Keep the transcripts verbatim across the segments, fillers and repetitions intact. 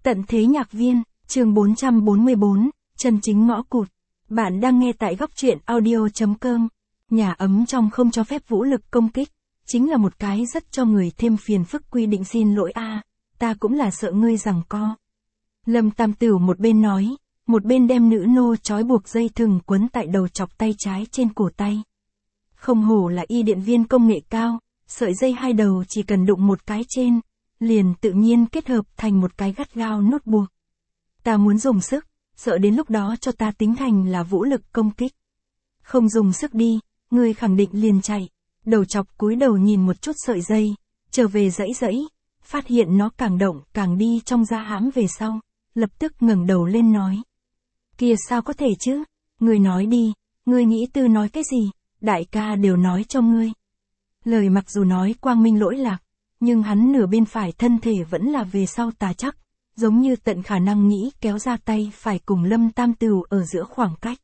Tận thế nhạc viên, chương bốn trăm bốn mươi bốn, chân chính ngõ cụt. Bạn đang nghe tại góc truyện audio.com. Nhà ấm trong không cho phép vũ lực công kích, chính là một cái rất cho người thêm phiền phức quy định. Xin lỗi a, ta cũng là sợ ngươi giằng co. Lâm Tam Tửu một bên nói, một bên đem nữ nô trói buộc dây thừng quấn tại đầu chọc tay trái trên cổ tay. Không hổ là y điện viên công nghệ cao, sợi dây hai đầu chỉ cần đụng một cái trên, liền tự nhiên kết hợp thành một cái gắt gao nút buộc. Ta muốn dùng sức, sợ đến lúc đó cho ta tính thành là vũ lực công kích. Không dùng sức đi, ngươi khẳng định liền chạy. Đầu chọc cúi đầu nhìn một chút sợi dây, trở về dãy dãy, phát hiện nó càng động càng đi trong da hãm về sau, lập tức ngẩng đầu lên nói. Kìa sao có thể chứ, ngươi nói đi, ngươi nghĩ tư nói cái gì, đại ca đều nói cho ngươi. Lời mặc dù nói quang minh lỗi lạc, nhưng hắn nửa bên phải thân thể vẫn là về sau tà chắc, giống như tận khả năng nghĩ kéo ra tay phải cùng Lâm Tam Tửu ở giữa khoảng cách.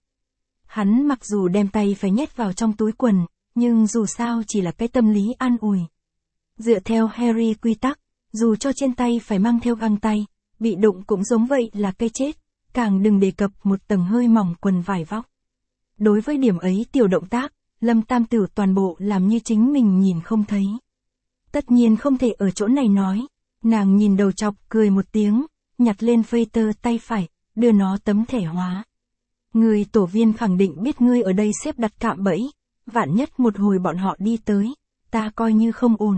Hắn mặc dù đem tay phải nhét vào trong túi quần, nhưng dù sao chỉ là cái tâm lý an ủi. Dựa theo Harry quy tắc, dù cho trên tay phải mang theo găng tay, bị đụng cũng giống vậy là cái chết, càng đừng đề cập một tầng hơi mỏng quần vải vóc. Đối với điểm ấy tiểu động tác, Lâm Tam Tửu toàn bộ làm như chính mình nhìn không thấy. Tất nhiên không thể ở chỗ này nói, nàng nhìn đầu chọc cười một tiếng, nhặt lên phây tơ tay phải, đưa nó tấm thẻ hóa. Người tổ viên khẳng định biết ngươi ở đây xếp đặt cạm bẫy, vạn nhất một hồi bọn họ đi tới, ta coi như không ổn.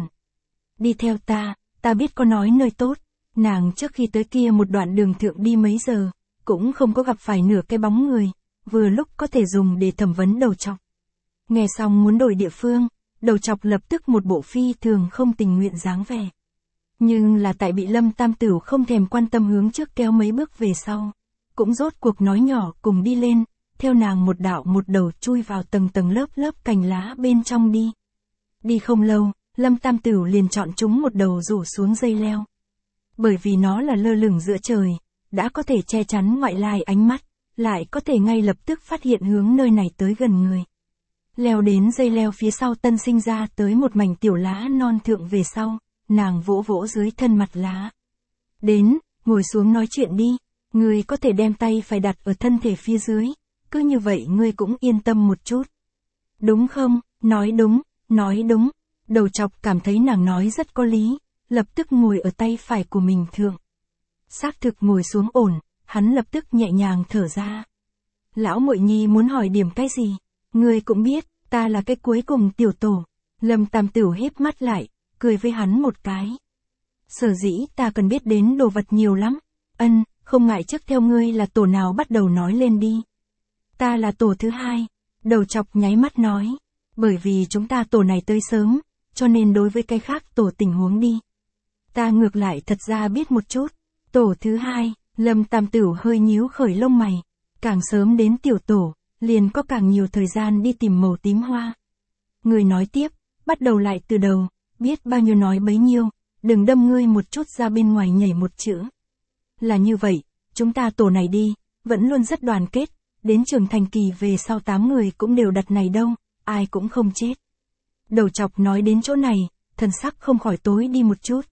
Đi theo ta, ta biết có nói nơi tốt, nàng trước khi tới kia một đoạn đường thượng đi mấy giờ, cũng không có gặp phải nửa cái bóng người, vừa lúc có thể dùng để thẩm vấn đầu chọc. Nghe xong muốn đổi địa phương, đầu chọc lập tức một bộ phi thường không tình nguyện dáng vẻ. Nhưng là tại bị Lâm Tam Tửu không thèm quan tâm hướng trước kéo mấy bước về sau, cũng rốt cuộc nói nhỏ cùng đi lên, theo nàng một đạo một đầu chui vào tầng tầng lớp lớp cành lá bên trong đi. Đi không lâu, Lâm Tam Tửu liền chọn chúng một đầu rủ xuống dây leo. Bởi vì nó là lơ lửng giữa trời, đã có thể che chắn ngoại lai ánh mắt, lại có thể ngay lập tức phát hiện hướng nơi này tới gần người. Leo đến dây leo phía sau tân sinh ra tới một mảnh tiểu lá non thượng về sau, nàng vỗ vỗ dưới thân mặt lá. Đến, ngồi xuống nói chuyện đi, ngươi có thể đem tay phải đặt ở thân thể phía dưới, cứ như vậy ngươi cũng yên tâm một chút. Đúng không, nói đúng, nói đúng, đầu chọc cảm thấy nàng nói rất có lý, lập tức ngồi ở tay phải của mình thượng. Xác thực ngồi xuống ổn, hắn lập tức nhẹ nhàng thở ra. Lão muội nhi muốn hỏi điểm cái gì? Ngươi cũng biết, ta là cái cuối cùng tiểu tổ. Lâm Tam Tửu híp mắt lại, cười với hắn một cái. Sở dĩ ta cần biết đến đồ vật nhiều lắm. Ân, không ngại trước theo ngươi là tổ nào bắt đầu nói lên đi. Ta là tổ thứ hai. Đầu chọc nháy mắt nói. Bởi vì chúng ta tổ này tới sớm, cho nên đối với cái khác tổ tình huống đi. Ta ngược lại thật ra biết một chút. Tổ thứ hai, Lâm Tam Tửu hơi nhíu khởi lông mày. Càng sớm đến tiểu tổ, liền có càng nhiều thời gian đi tìm màu tím hoa. Người nói tiếp, bắt đầu lại từ đầu, biết bao nhiêu nói bấy nhiêu, đừng đâm ngươi một chút ra bên ngoài nhảy một chữ. Là như vậy, chúng ta tổ này đi, vẫn luôn rất đoàn kết, đến trưởng thành kỳ về sau tám người cũng đều đặt này đâu, ai cũng không chết. Đầu chọc nói đến chỗ này, thần sắc không khỏi tối đi một chút.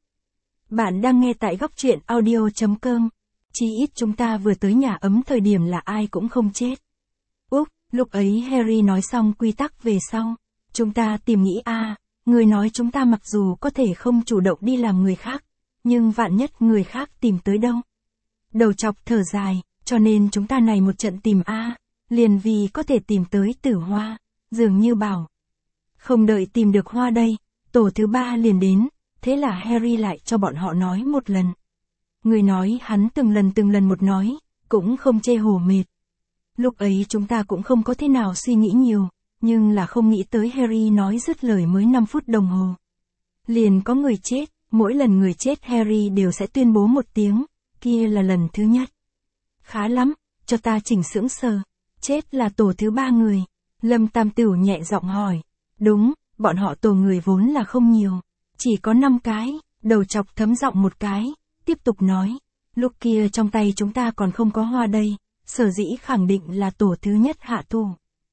Bạn đang nghe tại góc truyện audio.com, chỉ ít chúng ta vừa tới nhà ấm thời điểm là ai cũng không chết. Úc, lúc ấy Harry nói xong quy tắc về sau, chúng ta tìm nghĩ a, à, người nói chúng ta mặc dù có thể không chủ động đi làm người khác, nhưng vạn nhất người khác tìm tới đâu. Đầu chọc thở dài, cho nên chúng ta này một trận tìm a, à, liền vì có thể tìm tới Tử Hoa, dường như bảo. Không đợi tìm được hoa đây, tổ thứ ba liền đến, thế là Harry lại cho bọn họ nói một lần. Người nói hắn từng lần từng lần một nói, cũng không chê hổ mệt. Lúc ấy chúng ta cũng không có thế nào suy nghĩ nhiều, nhưng là không nghĩ tới Harry nói dứt lời mới năm phút đồng hồ. Liền có người chết, mỗi lần người chết Harry đều sẽ tuyên bố một tiếng, kia là lần thứ nhất. Khá lắm, cho ta chỉnh sững sờ, chết là tổ thứ ba người. Lâm Tam Tửu nhẹ giọng hỏi, đúng, bọn họ tổ người vốn là không nhiều, chỉ có năm cái, đầu chọc thấm giọng một cái, tiếp tục nói, lúc kia trong tay chúng ta còn không có hoa đây. Sở dĩ khẳng định là tổ thứ nhất hạ thủ.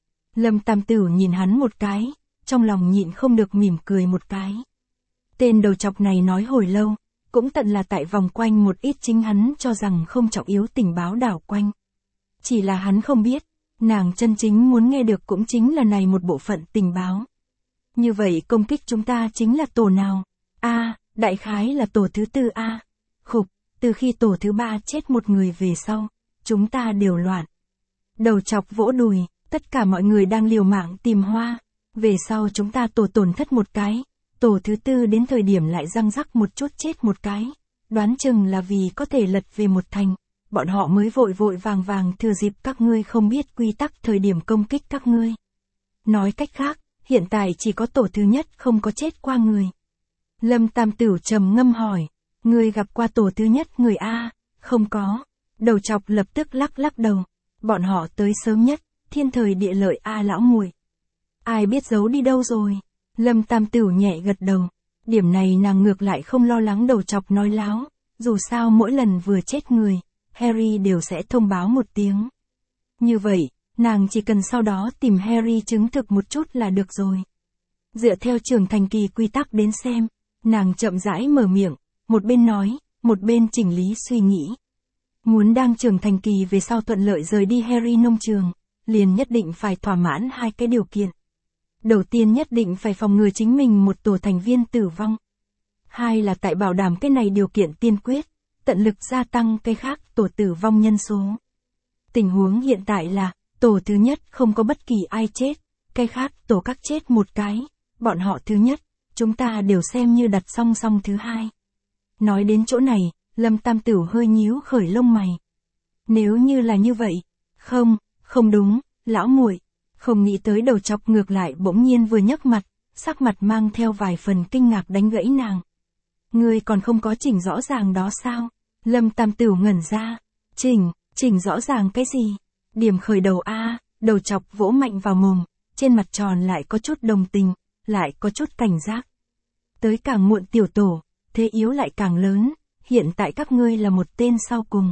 Lâm Tam Tửu nhìn hắn một cái, trong lòng nhịn không được mỉm cười một cái. Tên đầu chọc này nói hồi lâu, cũng tận là tại vòng quanh một ít chính hắn cho rằng không trọng yếu tình báo đảo quanh. Chỉ là hắn không biết, nàng chân chính muốn nghe được cũng chính là này một bộ phận tình báo. Như vậy công kích chúng ta chính là tổ nào? A, đại khái là tổ thứ tư A. Khục, từ khi tổ thứ ba chết một người về sau, chúng ta đều loạn. Đầu chọc vỗ đùi, tất cả mọi người đang liều mạng tìm hoa. Về sau chúng ta tổ tổn thất một cái, tổ thứ tư đến thời điểm lại răng rắc một chút chết một cái. Đoán chừng là vì có thể lật về một thành, bọn họ mới vội vội vàng vàng thừa dịp các ngươi không biết quy tắc thời điểm công kích các ngươi. Nói cách khác, hiện tại chỉ có tổ thứ nhất không có chết qua người. Lâm Tam Tửu trầm ngâm hỏi, ngươi gặp qua tổ thứ nhất người A? Không có. Đầu chọc lập tức lắc lắc đầu. Bọn họ tới sớm nhất, thiên thời địa lợi A lão muội. Ai biết giấu đi đâu rồi? Lâm Tam Tửu nhẹ gật đầu. Điểm này nàng ngược lại không lo lắng đầu chọc nói láo. Dù sao mỗi lần vừa chết người, Harry đều sẽ thông báo một tiếng. Như vậy, nàng chỉ cần sau đó tìm Harry chứng thực một chút là được rồi. Dựa theo trưởng thành kỳ quy tắc đến xem, nàng chậm rãi mở miệng, một bên nói, một bên chỉnh lý suy nghĩ. Muốn đang trưởng thành kỳ về sau thuận lợi rời đi Harry nông trường, liền nhất định phải thỏa mãn hai cái điều kiện. Đầu tiên nhất định phải phòng ngừa chính mình một tổ thành viên tử vong. Hai là tại bảo đảm cái này điều kiện tiên quyết, tận lực gia tăng cái khác tổ tử vong nhân số. Tình huống hiện tại là, tổ thứ nhất không có bất kỳ ai chết, cái khác tổ các chết một cái, bọn họ thứ nhất, chúng ta đều xem như đặt song song thứ hai. Nói đến chỗ này, Lâm Tam Tửu hơi nhíu khởi lông mày. Nếu như là như vậy, không, không đúng, lão muội, không nghĩ tới đầu chọc ngược lại bỗng nhiên vừa nhấc mặt, sắc mặt mang theo vài phần kinh ngạc đánh gãy nàng. Ngươi còn không có chỉnh rõ ràng đó sao? Lâm Tam Tửu ngẩn ra. Chỉnh, chỉnh rõ ràng cái gì? Điểm khởi đầu A, đầu chọc vỗ mạnh vào mồm, trên mặt tròn lại có chút đồng tình, lại có chút cảnh giác. Tới càng muộn tiểu tổ, thế yếu lại càng lớn, hiện tại các ngươi là một tên sau cùng.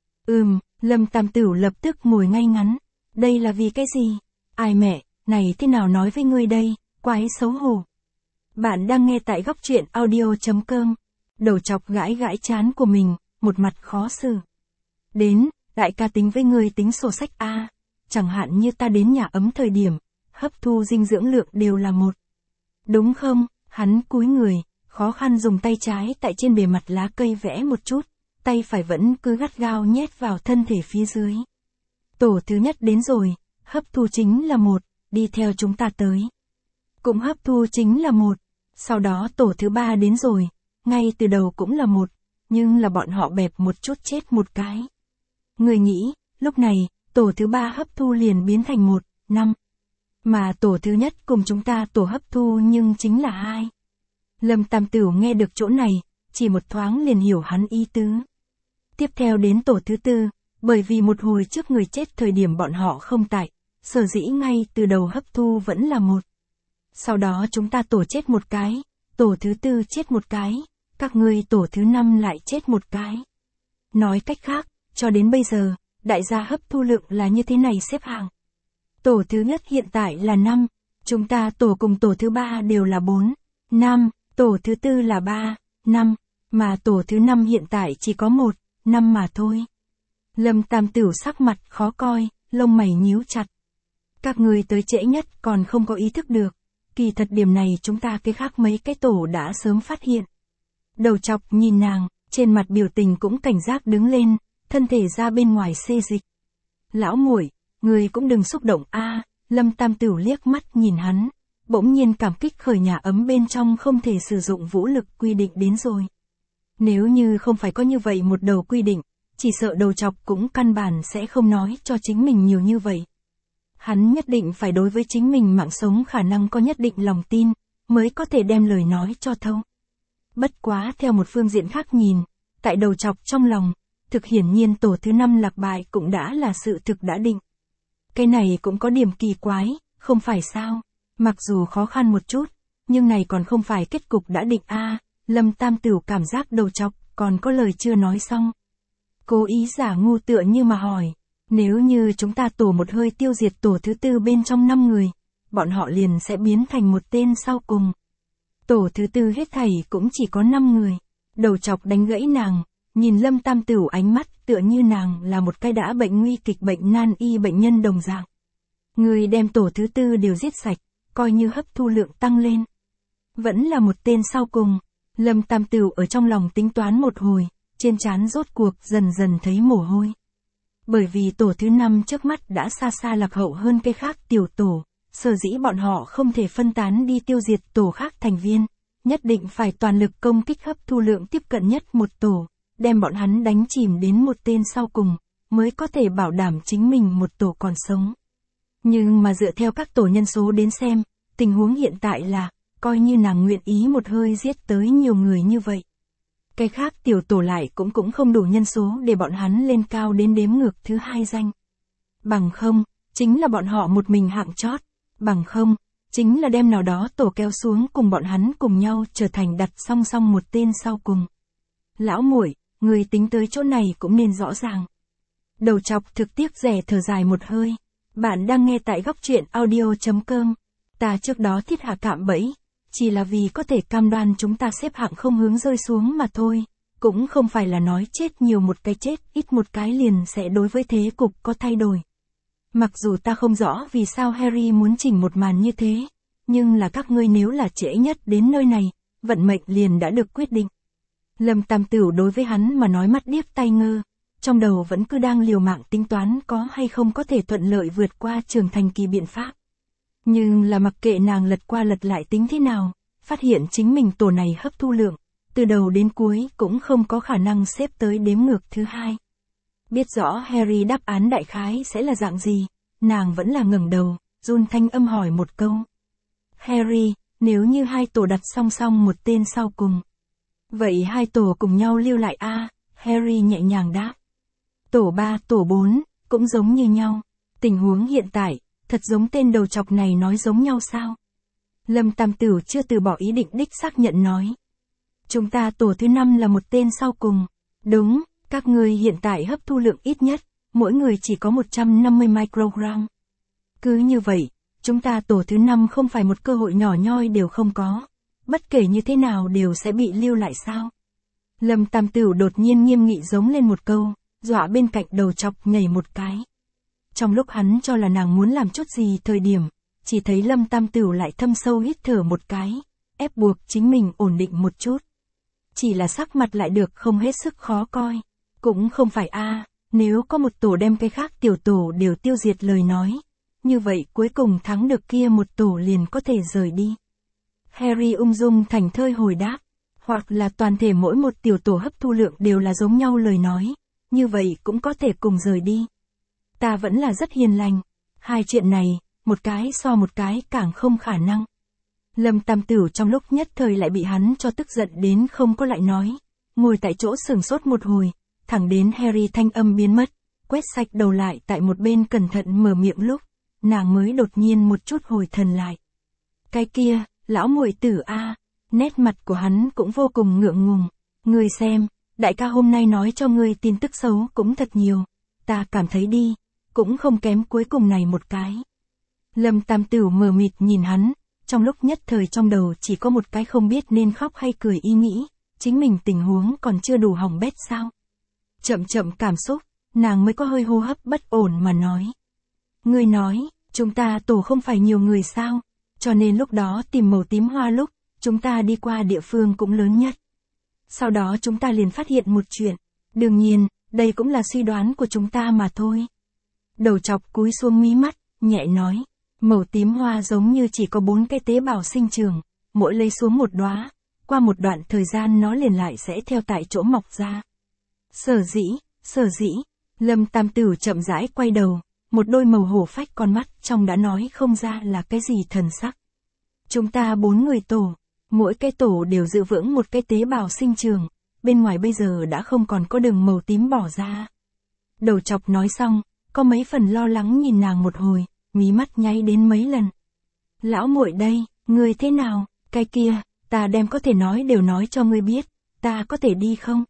Ừm, Lâm Tam Tửu lập tức ngồi ngay ngắn. Đây là vì cái gì? Ai mẹ, này thế nào nói với ngươi đây, quái xấu hổ. Bạn đang nghe tại góc truyện audio chấm com. Đầu chọc gãi gãi trán của mình, một mặt khó xử. Đến, đại ca tính với ngươi tính sổ sách A, chẳng hạn như ta đến nhà ấm thời điểm, hấp thu dinh dưỡng lượng đều là một. Đúng không? Hắn cúi người, khó khăn dùng tay trái tại trên bề mặt lá cây vẽ một chút, tay phải vẫn cứ gắt gao nhét vào thân thể phía dưới. Tổ thứ nhất đến rồi, hấp thu chính là một, đi theo chúng ta tới. Cũng hấp thu chính là một, sau đó tổ thứ ba đến rồi, ngay từ đầu cũng là một, nhưng là bọn họ bẹp một chút chết một cái. Người nghĩ, lúc này, tổ thứ ba hấp thu liền biến thành một, năm. Mà tổ thứ nhất cùng chúng ta tổ hấp thu nhưng chính là hai. Lâm Tam Tửu nghe được chỗ này, chỉ một thoáng liền hiểu hắn ý tứ. Tiếp theo đến tổ thứ tư, bởi vì một hồi trước người chết thời điểm bọn họ không tại, sở dĩ ngay từ đầu hấp thu vẫn là một. Sau đó chúng ta tổ chết một cái, tổ thứ tư chết một cái, các ngươi tổ thứ năm lại chết một cái. Nói cách khác, cho đến bây giờ, đại gia hấp thu lượng là như thế này xếp hạng. Tổ thứ nhất hiện tại là năm, chúng ta tổ cùng tổ thứ ba đều là bốn, năm, tổ thứ tư là ba, năm, mà tổ thứ năm hiện tại chỉ có một, năm mà thôi. Lâm Tam Tửu sắc mặt khó coi, lông mày nhíu chặt. Các người tới trễ nhất còn không có ý thức được, kỳ thật điểm này chúng ta cái khác mấy cái tổ đã sớm phát hiện. Đầu chọc nhìn nàng, trên mặt biểu tình cũng cảnh giác đứng lên, thân thể ra bên ngoài xê dịch. Lão muội, người cũng đừng xúc động a. Lâm Tam Tửu liếc mắt nhìn hắn, bỗng nhiên cảm kích khởi nhà ấm bên trong không thể sử dụng vũ lực quy định đến rồi. Nếu như không phải có như vậy một đầu quy định, chỉ sợ đầu chọc cũng căn bản sẽ không nói cho chính mình nhiều như vậy. Hắn nhất định phải đối với chính mình mạng sống khả năng có nhất định lòng tin, mới có thể đem lời nói cho thâu. Bất quá theo một phương diện khác nhìn, tại đầu chọc trong lòng, thực hiển nhiên tổ thứ năm lạc bại cũng đã là sự thực đã định. Cái này cũng có điểm kỳ quái, không phải sao? Mặc dù khó khăn một chút, nhưng này còn không phải kết cục đã định a. Lâm Tam Tửu cảm giác đầu chọc còn có lời chưa nói xong. Cố ý giả ngu tựa như mà hỏi, nếu như chúng ta tổ một hơi tiêu diệt tổ thứ tư bên trong năm người, bọn họ liền sẽ biến thành một tên sau cùng. Tổ thứ tư hết thảy cũng chỉ có năm người. Đầu chọc đánh gãy nàng, nhìn Lâm Tam Tửu ánh mắt tựa như nàng là một cái đã bệnh nguy kịch bệnh nan y bệnh nhân đồng dạng. Người đem tổ thứ tư đều giết sạch, coi như hấp thu lượng tăng lên. Vẫn là một tên sau cùng. Lâm Tam Tửu ở trong lòng tính toán một hồi, trên trán rốt cuộc dần dần thấy mồ hôi. Bởi vì tổ thứ năm trước mắt đã xa xa lạc hậu hơn cái khác tiểu tổ, sở dĩ bọn họ không thể phân tán đi tiêu diệt tổ khác thành viên, nhất định phải toàn lực công kích hấp thu lượng tiếp cận nhất một tổ, đem bọn hắn đánh chìm đến một tên sau cùng, mới có thể bảo đảm chính mình một tổ còn sống. Nhưng mà dựa theo các tổ nhân số đến xem, tình huống hiện tại là, coi như nàng nguyện ý một hơi giết tới nhiều người như vậy. Cái khác tiểu tổ lại cũng cũng không đủ nhân số để bọn hắn lên cao đến đếm ngược thứ hai danh. Bằng không, chính là bọn họ một mình hạng chót. Bằng không, chính là đem nào đó tổ kéo xuống cùng bọn hắn cùng nhau trở thành đặt song song một tên sau cùng. Lão muội, người tính tới chỗ này cũng nên rõ ràng. Đầu chọc thực tiếc rẻ thở dài một hơi. Bạn đang nghe tại góc truyện audio chấm com. Ta trước đó thiết hạ cạm bẫy, chỉ là vì có thể cam đoan chúng ta xếp hạng không hướng rơi xuống mà thôi. Cũng không phải là nói chết nhiều một cái chết ít một cái liền sẽ đối với thế cục có thay đổi. Mặc dù ta không rõ vì sao Harry muốn chỉnh một màn như thế, nhưng là các ngươi nếu là trễ nhất đến nơi này, vận mệnh liền đã được quyết định. Lâm Tam Tửu đối với hắn mà nói mắt điếc tai ngơ, trong đầu vẫn cứ đang liều mạng tính toán có hay không có thể thuận lợi vượt qua trưởng thành kỳ biện pháp. Nhưng là mặc kệ nàng lật qua lật lại tính thế nào, phát hiện chính mình tổ này hấp thu lượng, từ đầu đến cuối cũng không có khả năng xếp tới đếm ngược thứ hai. Biết rõ Harry đáp án đại khái sẽ là dạng gì, nàng vẫn là ngẩng đầu, run thanh âm hỏi một câu. Harry, nếu như hai tổ đặt song song một tên sau cùng, vậy hai tổ cùng nhau lưu lại a? À, Harry nhẹ nhàng đáp. Tổ ba, tổ bốn, cũng giống như nhau. Tình huống hiện tại, thật giống tên đầu chọc này nói giống nhau sao? Lâm Tam Tửu chưa từ bỏ ý định đích xác nhận nói. Chúng ta tổ thứ năm là một tên sau cùng. Đúng, các ngươi hiện tại hấp thu lượng ít nhất, mỗi người chỉ có một trăm năm mươi microgram. Cứ như vậy, chúng ta tổ thứ năm không phải một cơ hội nhỏ nhoi đều không có. Bất kể như thế nào đều sẽ bị lưu lại sao? Lâm Tam Tửu đột nhiên nghiêm nghị giống lên một câu, dọa bên cạnh đầu chọc nhảy một cái. Trong lúc hắn cho là nàng muốn làm chút gì thời điểm, chỉ thấy Lâm Tam Tửu lại thâm sâu hít thở một cái, ép buộc chính mình ổn định một chút. Chỉ là sắc mặt lại được không hết sức khó coi. Cũng không phải a, à, nếu có một tổ đem cái khác tiểu tổ đều tiêu diệt lời nói, như vậy cuối cùng thắng được kia một tổ liền có thể rời đi. Harry ung dung thành thơi hồi đáp, hoặc là toàn thể mỗi một tiểu tổ hấp thu lượng đều là giống nhau lời nói, như vậy cũng có thể cùng rời đi. Ta vẫn là rất hiền lành, hai chuyện này, một cái so một cái càng không khả năng. Lâm Tam Tửu trong lúc nhất thời lại bị hắn cho tức giận đến không có lại nói, ngồi tại chỗ sừng sốt một hồi, thẳng đến Harry thanh âm biến mất, quét sạch đầu lại tại một bên cẩn thận mở miệng lúc, nàng mới đột nhiên một chút hồi thần lại. Cái kia, lão muội tử a, nét mặt của hắn cũng vô cùng ngượng ngùng. Ngươi xem, đại ca hôm nay nói cho ngươi tin tức xấu cũng thật nhiều, ta cảm thấy đi, cũng không kém cuối cùng này một cái. Lâm Tam Tửu mờ mịt nhìn hắn, trong lúc nhất thời trong đầu chỉ có một cái không biết nên khóc hay cười ý nghĩ, chính mình tình huống còn chưa đủ hỏng bét sao. Chậm chậm cảm xúc, nàng mới có hơi hô hấp bất ổn mà nói. Ngươi nói, chúng ta tổ không phải nhiều người sao, cho nên lúc đó tìm màu tím hoa lúc, chúng ta đi qua địa phương cũng lớn nhất. Sau đó chúng ta liền phát hiện một chuyện, đương nhiên, đây cũng là suy đoán của chúng ta mà thôi. Đầu chọc cúi xuống mí mắt, nhẹ nói, màu tím hoa giống như chỉ có bốn cái tế bào sinh trưởng, mỗi lấy xuống một đóa, qua một đoạn thời gian nó liền lại sẽ theo tại chỗ mọc ra. Sở dĩ, sở dĩ, Lâm Tam Tửu chậm rãi quay đầu, một đôi màu hổ phách con mắt trong đã nói không ra là cái gì thần sắc. Chúng ta bốn người tổ, mỗi cái tổ đều giữ vững một cái tế bào sinh trường, bên ngoài bây giờ đã không còn có đường màu tím bỏ ra. Đầu chọc nói xong, có mấy phần lo lắng nhìn nàng một hồi, mí mắt nháy đến mấy lần. Lão muội đây, ngươi thế nào, cái kia, ta đem có thể nói đều nói cho ngươi biết, ta có thể đi không?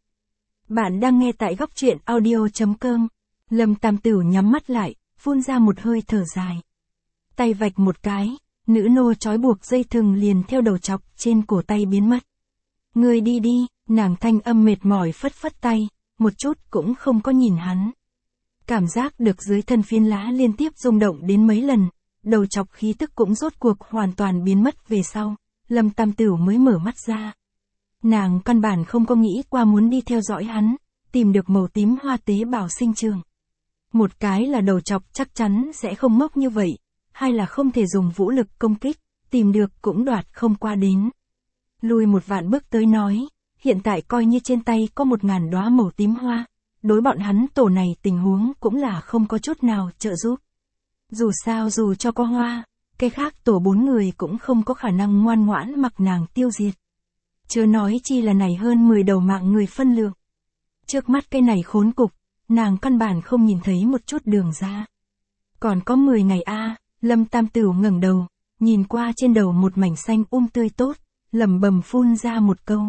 Bạn đang nghe tại góc truyện audio chấm com. Lâm Tam Tửu nhắm mắt lại, phun ra một hơi thở dài. Tay vạch một cái, nữ nô trói buộc dây thừng liền theo đầu chọc trên cổ tay biến mất. Ngươi đi đi, Nàng thanh âm mệt mỏi phất phất tay, một chút cũng không có nhìn hắn. Cảm giác được dưới thân phiến lá liên tiếp rung động đến mấy lần, đầu chọc khí tức cũng rốt cuộc hoàn toàn biến mất về sau, Lâm Tam Tửu mới mở mắt ra. Nàng căn bản không có nghĩ qua muốn đi theo dõi hắn, tìm được màu tím hoa tế bào sinh trường. Một cái là đầu chọc chắc chắn sẽ không ngốc như vậy, hai là không thể dùng vũ lực công kích, tìm được cũng đoạt không qua đến. Lùi một vạn bước tới nói, hiện tại coi như trên tay có một ngàn đóa màu tím hoa, đối bọn hắn tổ này tình huống cũng là không có chút nào trợ giúp. Dù sao dù cho có hoa, cái khác tổ bốn người cũng không có khả năng ngoan ngoãn mặc nàng tiêu diệt. Chớ nói chi là này hơn mười đầu mạng người phân lượng. Trước mắt cái này khốn cục, nàng căn bản không nhìn thấy một chút đường ra. Còn có mười ngày a, Lâm Tam Tửu ngẩng đầu, nhìn qua trên đầu một mảnh xanh um tươi tốt, lẩm bẩm phun ra một câu.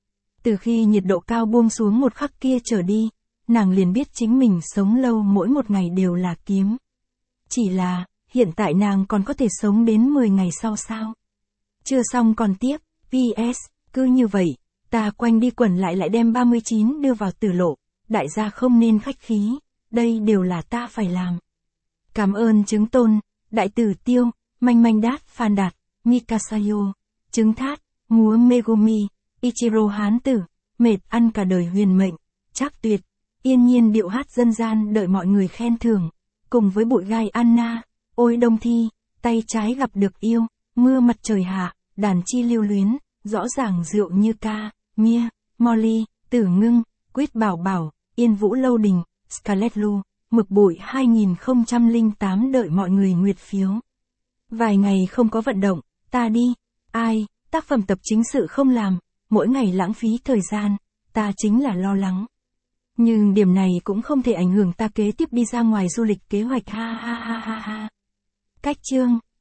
Từ khi nhiệt độ cao buông xuống một khắc kia trở đi, nàng liền biết chính mình sống lâu mỗi một ngày đều là kiếm. Chỉ là, hiện tại nàng còn có thể sống đến mười ngày sau sao? Chưa xong còn tiếp, pê ét, cứ như vậy, ta quanh đi quẩn lại lại đem ba mươi chín đưa vào tử lộ, đại gia không nên khách khí, đây đều là ta phải làm. Cảm ơn chứng tôn, đại tử Tiêu, Manh Manh Đát Phan Đạt, Mikasayo, chứng thát, múa Megumi, Ichiro Hán Tử, mệt ăn cả đời huyền mệnh, Trác Tuyệt, yên nhiên điệu hát dân gian đợi mọi người khen thưởng, cùng với bụi gai Anna, ôi đông thi, tay trái gặp được yêu, mưa mặt trời hạ, đàn chi lưu luyến, rõ ràng rượu như ca, Mia, Molly, Tử Ngưng, Quýt Bảo Bảo, Yên Vũ Lâu Đình, Scarlet Lu, Mực Bụi hai không không tám đợi mọi người nguyệt phiếu. Vài ngày không có vận động, ta đi, ai, tác phẩm tập chính sự không làm, mỗi ngày lãng phí thời gian, ta chính là lo lắng. Nhưng điểm này cũng không thể ảnh hưởng ta kế tiếp đi ra ngoài du lịch kế hoạch ha ha ha ha ha. Cách chương